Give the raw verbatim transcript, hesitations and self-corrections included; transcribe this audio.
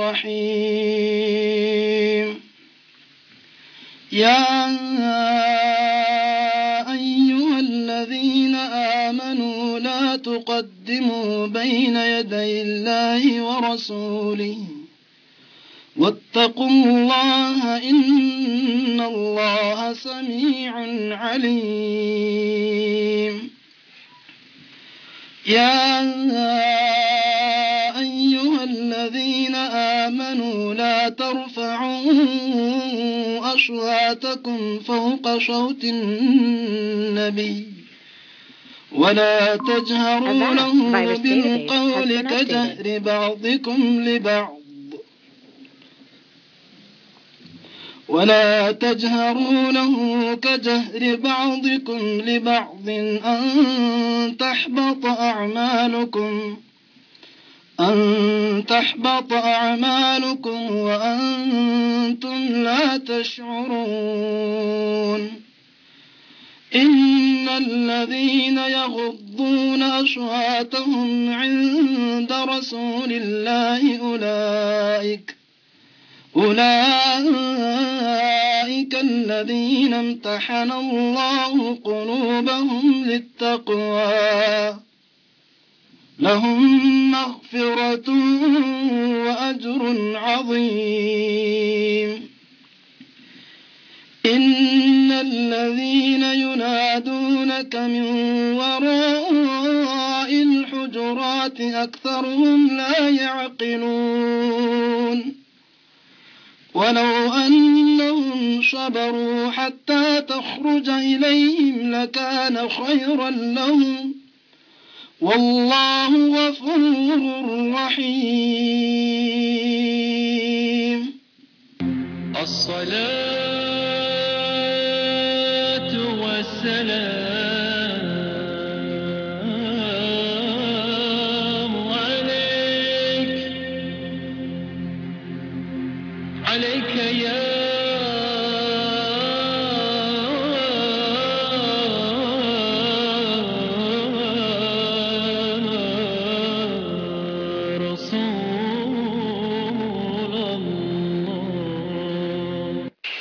الرحيم يا أيها الذين آمنوا لا تقدموا بين يدي الله ورسوله واتقوا الله إن الله سميع عليم يا أيها الذين آمنوا لا ترفعوا أصواتكم فوق صوت النبي ولا تجهروا له بالقول كجهر بعضكم لبعض ولا تجهروا له كجهر بعضكم لبعض أن تحبط أعمالكم أن تحبط أعمالكم وأنتم لا تشعرون إن الذين يغضون أصواتهم عند رسول الله أولئك أولئك الذين امتحن الله قلوبهم للتقوى لهم مغفرة وأجر عظيم إن الذين ينادونك من وراء الحجرات أكثرهم لا يعقلون ولو أنهم صبروا حتى تخرج إليهم لكان خيرا لهم والله غفور رحيم الصلاة والسلام عليك عليك يا